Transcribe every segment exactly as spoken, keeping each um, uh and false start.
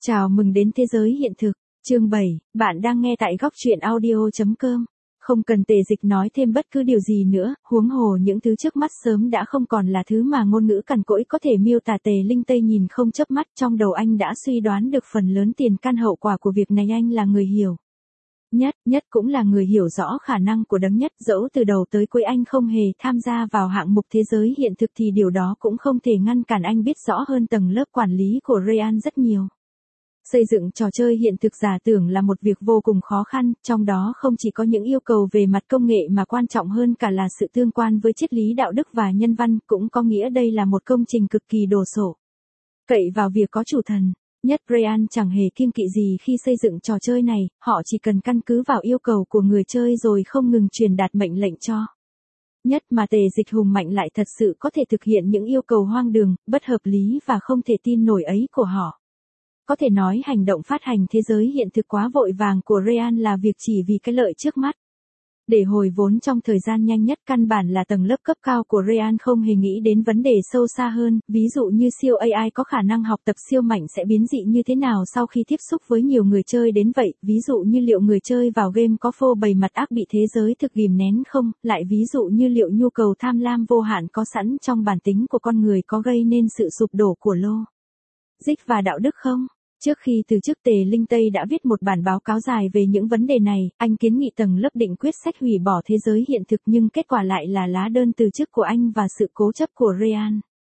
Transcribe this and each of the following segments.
Chào mừng đến thế giới hiện thực, chương bảy, bạn đang nghe tại góc truyện audio.com. Không cần Tề Dịch nói thêm bất cứ điều gì nữa, huống hồ những thứ trước mắt sớm đã không còn là thứ mà ngôn ngữ cằn cỗi có thể miêu tả. Tề Linh Tây nhìn không chớp mắt, trong đầu anh đã suy đoán được phần lớn tiền căn hậu quả của việc này. Anh là người hiểu nhất, nhất cũng là người hiểu rõ khả năng của Đấng Nhất. Dẫu từ đầu tới cuối anh không hề tham gia vào hạng mục thế giới hiện thực thì điều đó cũng không thể ngăn cản anh biết rõ hơn tầng lớp quản lý của Ryan rất nhiều. Xây dựng trò chơi hiện thực giả tưởng là một việc vô cùng khó khăn, trong đó không chỉ có những yêu cầu về mặt công nghệ mà quan trọng hơn cả là sự tương quan với triết lý đạo đức và nhân văn, cũng có nghĩa đây là một công trình cực kỳ đồ sộ. Cậy vào việc có chủ thần nhất, Ryan chẳng hề kiêng kỵ gì khi xây dựng trò chơi này, họ chỉ cần căn cứ vào yêu cầu của người chơi rồi không ngừng truyền đạt mệnh lệnh cho nhất mà Tề Dịch hùng mạnh lại thật sự có thể thực hiện những yêu cầu hoang đường, bất hợp lý và không thể tin nổi ấy của họ. Có thể nói hành động phát hành thế giới hiện thực quá vội vàng của Ryan là việc chỉ vì cái lợi trước mắt. Để hồi vốn trong thời gian nhanh nhất, căn bản là tầng lớp cấp cao của Ryan không hề nghĩ đến vấn đề sâu xa hơn, ví dụ như siêu a i có khả năng học tập siêu mạnh sẽ biến dị như thế nào sau khi tiếp xúc với nhiều người chơi đến vậy, ví dụ như liệu người chơi vào game có phô bày mặt ác bị thế giới thực ghìm nén không, lại ví dụ như liệu nhu cầu tham lam vô hạn có sẵn trong bản tính của con người có gây nên sự sụp đổ của logic và đạo đức không. Trước khi từ chức, Tề Linh Tây đã viết một bản báo cáo dài về những vấn đề này. Anh kiến nghị tầng lớp định quyết sách hủy bỏ thế giới hiện thực, nhưng kết quả lại là lá đơn từ chức của anh và sự cố chấp của Ryan.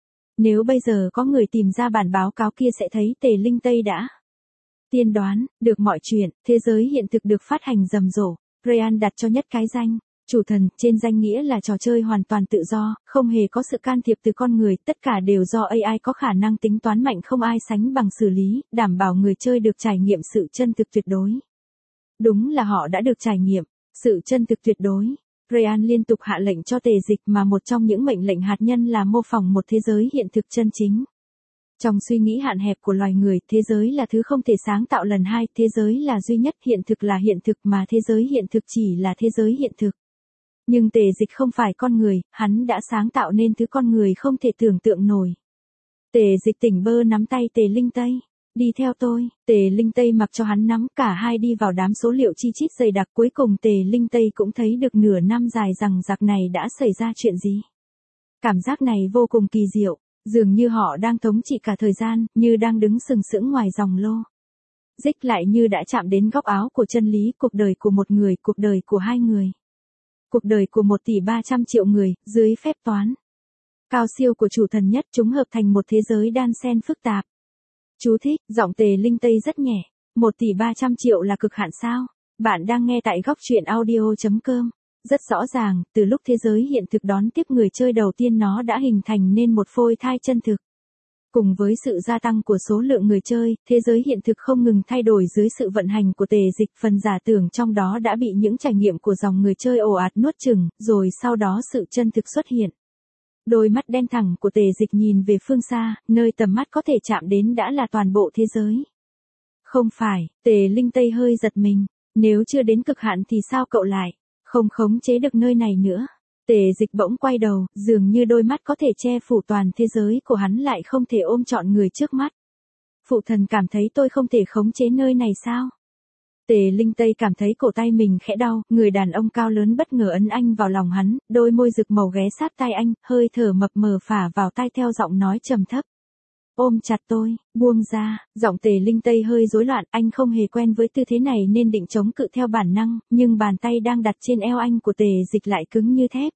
Nếu bây giờ có người tìm ra bản báo cáo kia sẽ thấy Tề Linh Tây đã tiên đoán được mọi chuyện. Thế giới hiện thực được phát hành rầm rộ. Ryan đặt cho nhất cái danh chủ thần, trên danh nghĩa là trò chơi hoàn toàn tự do, không hề có sự can thiệp từ con người, tất cả đều do a i có khả năng tính toán mạnh không ai sánh bằng xử lý, đảm bảo người chơi được trải nghiệm sự chân thực tuyệt đối. Đúng là họ đã được trải nghiệm sự chân thực tuyệt đối. Ryan liên tục hạ lệnh cho Tề Dịch, mà một trong những mệnh lệnh hạt nhân là mô phỏng một thế giới hiện thực chân chính. Trong suy nghĩ hạn hẹp của loài người, thế giới là thứ không thể sáng tạo lần hai, thế giới là duy nhất, hiện thực là hiện thực mà thế giới hiện thực chỉ là thế giới hiện thực. Nhưng Tề Dịch không phải con người, hắn đã sáng tạo nên thứ con người không thể tưởng tượng nổi. Tề Dịch tỉnh bơ nắm tay Tề Linh Tây. Đi theo tôi. Tề Linh Tây mặc cho hắn nắm, cả hai đi vào đám số liệu chi chít dày đặc. Cuối cùng Tề Linh Tây cũng thấy được nửa năm dài rằng giặc này đã xảy ra chuyện gì. Cảm giác này vô cùng kỳ diệu, dường như họ đang thống trị cả thời gian, như đang đứng sừng sững ngoài dòng lô dích, lại như đã chạm đến góc áo của chân lý. Cuộc đời của một người, cuộc đời của hai người, cuộc đời của một tỷ ba trăm triệu người, dưới phép toán cao siêu của chủ thần nhất, chúng hợp thành một thế giới đan xen phức tạp. Chú thích, giọng Tề Linh Tây rất nhẹ. Một tỷ ba trăm triệu là cực hạn sao? Bạn đang nghe tại góc truyện audio.com. Rất rõ ràng, từ lúc thế giới hiện thực đón tiếp người chơi đầu tiên, nó đã hình thành nên một phôi thai chân thực. Cùng với sự gia tăng của số lượng người chơi, thế giới hiện thực không ngừng thay đổi dưới sự vận hành của Tề Dịch. Phần giả tưởng trong đó đã bị những trải nghiệm của dòng người chơi ồ ạt nuốt chửng, rồi sau đó sự chân thực xuất hiện. Đôi mắt đen thẳng của Tề Dịch nhìn về phương xa, nơi tầm mắt có thể chạm đến đã là toàn bộ thế giới. Không phải, Tề Linh Tây hơi giật mình. Nếu chưa đến cực hạn thì sao cậu lại không khống chế được nơi này nữa? Tề Dịch bỗng quay đầu, dường như đôi mắt có thể che phủ toàn thế giới của hắn lại không thể ôm trọn người trước mắt. Phụ thần cảm thấy tôi không thể khống chế nơi này sao? Tề Linh Tây cảm thấy cổ tay mình khẽ đau, người đàn ông cao lớn bất ngờ ấn anh vào lòng hắn, đôi môi rực màu ghé sát tai anh, hơi thở mập mờ phả vào tai theo giọng nói trầm thấp. Ôm chặt tôi, buông ra. Giọng Tề Linh Tây hơi rối loạn, anh không hề quen với tư thế này nên định chống cự theo bản năng, nhưng bàn tay đang đặt trên eo anh của Tề Dịch lại cứng như thép.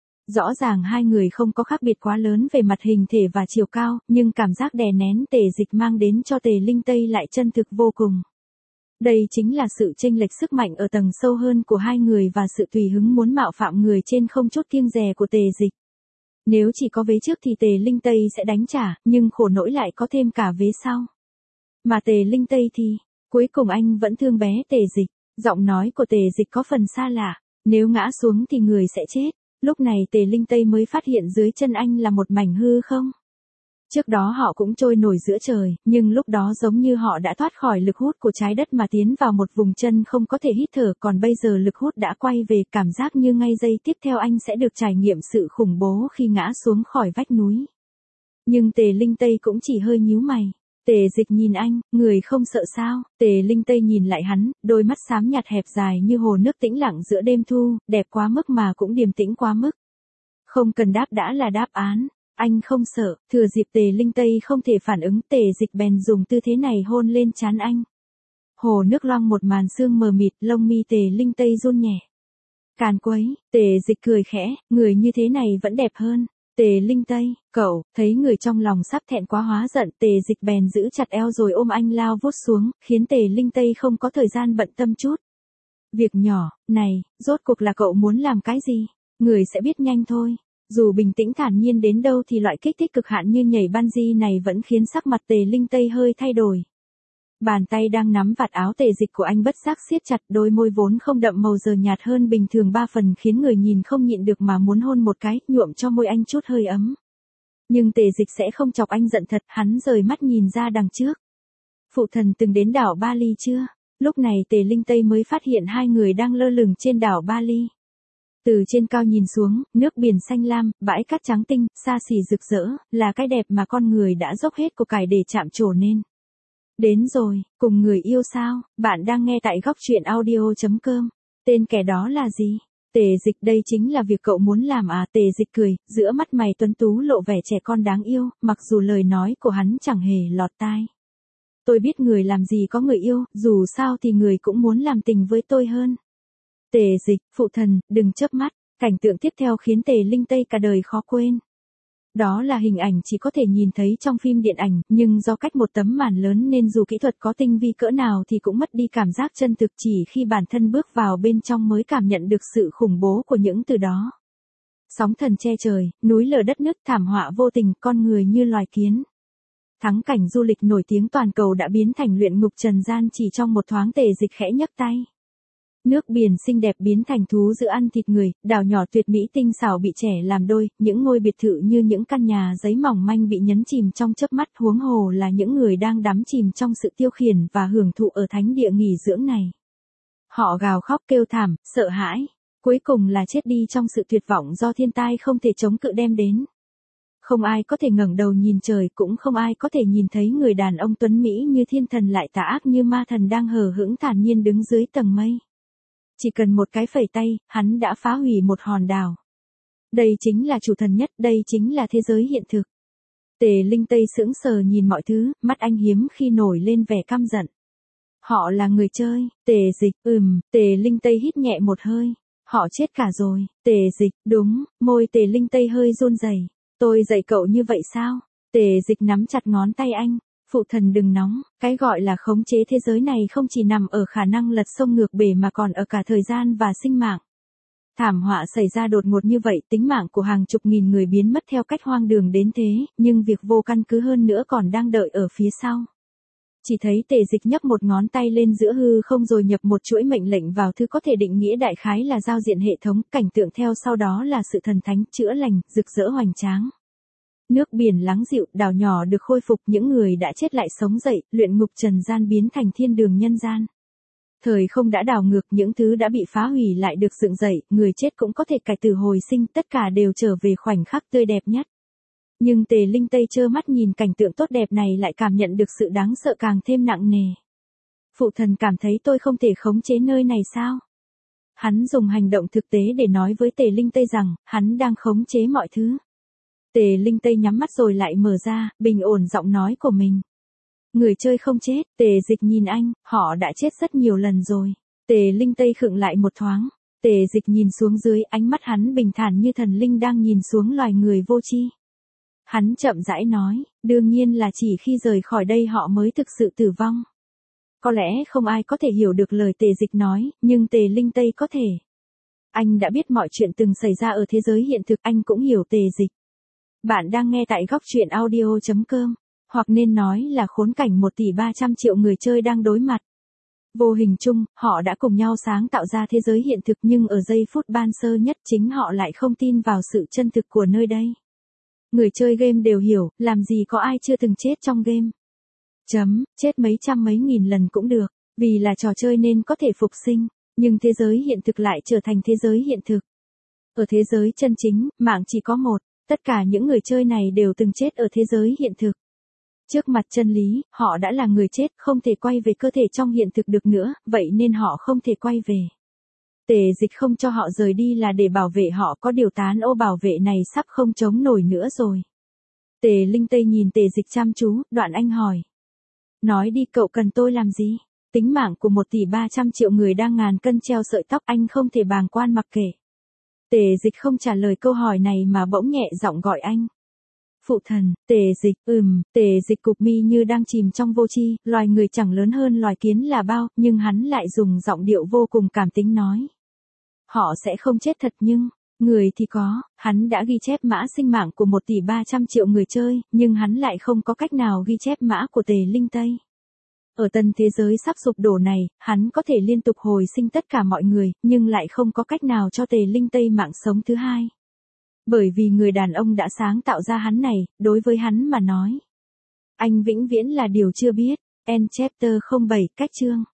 Rõ ràng hai người không có khác biệt quá lớn về mặt hình thể và chiều cao, nhưng cảm giác đè nén Tề Dịch mang đến cho Tề Linh Tây lại chân thực vô cùng. Đây chính là sự chênh lệch sức mạnh ở tầng sâu hơn của hai người và sự tùy hứng muốn mạo phạm người trên không chút kiêng dè của Tề Dịch. Nếu chỉ có vế trước thì Tề Linh Tây sẽ đánh trả, nhưng khổ nỗi lại có thêm cả vế sau. Mà Tề Linh Tây thì, cuối cùng anh vẫn thương bé Tề Dịch. Giọng nói của Tề Dịch có phần xa lạ. Nếu ngã xuống thì người sẽ chết. Lúc này Tề Linh Tây mới phát hiện dưới chân anh là một mảnh hư không. Trước đó họ cũng trôi nổi giữa trời, nhưng lúc đó giống như họ đã thoát khỏi lực hút của trái đất mà tiến vào một vùng chân không có thể hít thở, còn bây giờ lực hút đã quay về, cảm giác như ngay giây tiếp theo anh sẽ được trải nghiệm sự khủng bố khi ngã xuống khỏi vách núi. Nhưng Tề Linh Tây cũng chỉ hơi nhíu mày. Tề Dịch nhìn anh, người không sợ sao? Tề Linh Tây nhìn lại hắn, đôi mắt xám nhạt hẹp dài như hồ nước tĩnh lặng giữa đêm thu, đẹp quá mức mà cũng điềm tĩnh quá mức. Không cần đáp đã là đáp án. Anh không sợ. Thừa dịp Tề Linh Tây không thể phản ứng, Tề Dịch bèn dùng tư thế này hôn lên trán anh. Hồ nước loang một màn sương mờ mịt, lông mi Tề Linh Tây run nhẹ. Càn quấy, Tề Dịch cười khẽ, người như thế này vẫn đẹp hơn. Tề Linh Tây, cậu, thấy người trong lòng sắp thẹn quá hóa giận, Tề Dịch bèn giữ chặt eo rồi ôm anh lao vút xuống, khiến Tề Linh Tây không có thời gian bận tâm chút. Việc nhỏ, này, rốt cuộc là cậu muốn làm cái gì? Người sẽ biết nhanh thôi. Dù bình tĩnh thản nhiên đến đâu thì loại kích thích cực hạn như nhảy bungee này vẫn khiến sắc mặt Tề Linh Tây hơi thay đổi. Bàn tay đang nắm vạt áo Tề Dịch của anh bất giác siết chặt, đôi môi vốn không đậm màu giờ nhạt hơn bình thường ba phần khiến người nhìn không nhịn được mà muốn hôn một cái, nhuộm cho môi anh chút hơi ấm. Nhưng Tề Dịch sẽ không chọc anh giận thật, hắn rời mắt nhìn ra đằng trước. Phụ thần từng đến đảo Bali chưa? Lúc này Tề Linh Tây mới phát hiện hai người đang lơ lửng trên đảo Bali. Từ trên cao nhìn xuống, nước biển xanh lam, bãi cát trắng tinh, xa xỉ rực rỡ, là cái đẹp mà con người đã dốc hết của cải để chạm trổ nên. Đến rồi, cùng người yêu sao? Bạn đang nghe tại góc truyện audio chấm com. Tên kẻ đó là gì? Tề Dịch, đây chính là việc cậu muốn làm à? Tề Dịch cười, giữa mắt mày tuấn tú lộ vẻ trẻ con đáng yêu, mặc dù lời nói của hắn chẳng hề lọt tai. Tôi biết người làm gì có người yêu, dù sao thì người cũng muốn làm tình với tôi hơn. Tề Dịch, phụ thần, đừng chớp mắt. Cảnh tượng tiếp theo khiến Tề Linh Tây cả đời khó quên. Đó là hình ảnh chỉ có thể nhìn thấy trong phim điện ảnh, nhưng do cách một tấm màn lớn nên dù kỹ thuật có tinh vi cỡ nào thì cũng mất đi cảm giác chân thực, chỉ khi bản thân bước vào bên trong mới cảm nhận được sự khủng bố của những từ đó. Sóng thần che trời, núi lở đất nứt, thảm họa vô tình, con người như loài kiến. Thắng cảnh du lịch nổi tiếng toàn cầu đã biến thành luyện ngục trần gian chỉ trong một thoáng. Tề Dịch khẽ nhấc tay. Nước biển xinh đẹp biến thành thú dữ ăn thịt người, đảo nhỏ tuyệt mỹ tinh xảo bị trẻ làm đôi, những ngôi biệt thự như những căn nhà giấy mỏng manh bị nhấn chìm trong chớp mắt, huống hồ là những người đang đắm chìm trong sự tiêu khiển và hưởng thụ ở thánh địa nghỉ dưỡng này. Họ gào khóc kêu thảm, sợ hãi, cuối cùng là chết đi trong sự tuyệt vọng do thiên tai không thể chống cự đem đến. Không ai có thể ngẩng đầu nhìn trời, cũng không ai có thể nhìn thấy người đàn ông tuấn mỹ như thiên thần lại tà ác như ma thần đang hờ hững thản nhiên đứng dưới tầng mây. Chỉ cần một cái phẩy tay, hắn đã phá hủy một hòn đảo. Đây chính là chủ thần nhất, đây chính là thế giới hiện thực. Tề Linh Tây sững sờ nhìn mọi thứ, mắt anh hiếm khi nổi lên vẻ căm giận. Họ là người chơi. Tề Dịch, ừm, Tề Linh Tây hít nhẹ một hơi. Họ chết cả rồi. Tề Dịch, đúng, môi Tề Linh Tây hơi run rẩy. Tôi dạy cậu như vậy sao? Tề Dịch nắm chặt ngón tay anh. Phụ thần đừng nóng, cái gọi là khống chế thế giới này không chỉ nằm ở khả năng lật sông ngược bể mà còn ở cả thời gian và sinh mạng. Thảm họa xảy ra đột ngột như vậy, tính mạng của hàng chục nghìn người biến mất theo cách hoang đường đến thế, nhưng việc vô căn cứ hơn nữa còn đang đợi ở phía sau. Chỉ thấy Tề Dịch nhấc một ngón tay lên giữa hư không rồi nhập một chuỗi mệnh lệnh vào thứ có thể định nghĩa đại khái là giao diện hệ thống, cảnh tượng theo sau đó là sự thần thánh, chữa lành, rực rỡ hoành tráng. Nước biển lắng dịu, đảo nhỏ được khôi phục, những người đã chết lại sống dậy, luyện ngục trần gian biến thành thiên đường nhân gian. Thời không đã đảo ngược, những thứ đã bị phá hủy lại được dựng dậy, người chết cũng có thể cải tử hồi sinh, tất cả đều trở về khoảnh khắc tươi đẹp nhất. Nhưng Tề Linh Tây trơ mắt nhìn cảnh tượng tốt đẹp này lại cảm nhận được sự đáng sợ càng thêm nặng nề. Phụ thần cảm thấy tôi không thể khống chế nơi này sao? Hắn dùng hành động thực tế để nói với Tề Linh Tây rằng, hắn đang khống chế mọi thứ. Tề Linh Tây nhắm mắt rồi lại mở ra, bình ổn giọng nói của mình. Người chơi không chết. Tề Dịch nhìn anh, họ đã chết rất nhiều lần rồi. Tề Linh Tây khựng lại một thoáng. Tề Dịch nhìn xuống dưới, ánh mắt hắn bình thản như thần linh đang nhìn xuống loài người vô tri. Hắn chậm rãi nói, đương nhiên là chỉ khi rời khỏi đây họ mới thực sự tử vong. Có lẽ không ai có thể hiểu được lời Tề Dịch nói, nhưng Tề Linh Tây có thể. Anh đã biết mọi chuyện từng xảy ra ở thế giới hiện thực, anh cũng hiểu Tề Dịch. Bạn đang nghe tại góc truyện audio chấm com, hoặc nên nói là khốn cảnh một tỷ ba trăm triệu người chơi đang đối mặt. Vô hình chung, họ đã cùng nhau sáng tạo ra thế giới hiện thực nhưng ở giây phút ban sơ nhất chính họ lại không tin vào sự chân thực của nơi đây. Người chơi game đều hiểu, làm gì có ai chưa từng chết trong game. Chấm, chết mấy trăm mấy nghìn lần cũng được, vì là trò chơi nên có thể phục sinh, nhưng thế giới hiện thực lại trở thành thế giới hiện thực. Ở thế giới chân chính, mạng chỉ có một. Tất cả những người chơi này đều từng chết ở thế giới hiện thực. Trước mặt chân lý, họ đã là người chết, không thể quay về cơ thể trong hiện thực được nữa, vậy nên họ không thể quay về. Tề Dịch không cho họ rời đi là để bảo vệ họ, có điều tán ô bảo vệ này sắp không chống nổi nữa rồi. Tề Linh Tây nhìn Tề Dịch chăm chú, đoạn anh hỏi. Nói đi, cậu cần tôi làm gì? Tính mạng của một tỷ ba trăm triệu người đang ngàn cân treo sợi tóc, anh không thể bàng quan mặc kệ. Tề Dịch không trả lời câu hỏi này mà bỗng nhẹ giọng gọi anh. Phụ thần. Tề Dịch, ừm, Tề Dịch cụp mi như đang chìm trong vô tri, loài người chẳng lớn hơn loài kiến là bao, nhưng hắn lại dùng giọng điệu vô cùng cảm tính nói. Họ sẽ không chết thật nhưng, người thì có, hắn đã ghi chép mã sinh mạng của một tỷ ba trăm triệu người chơi, nhưng hắn lại không có cách nào ghi chép mã của Tề Linh Tây. Ở tân thế giới sắp sụp đổ này, hắn có thể liên tục hồi sinh tất cả mọi người, nhưng lại không có cách nào cho Tề Linh Tây mạng sống thứ hai. Bởi vì người đàn ông đã sáng tạo ra hắn này, đối với hắn mà nói. Anh vĩnh viễn là điều chưa biết. End chapter không bảy, cách chương.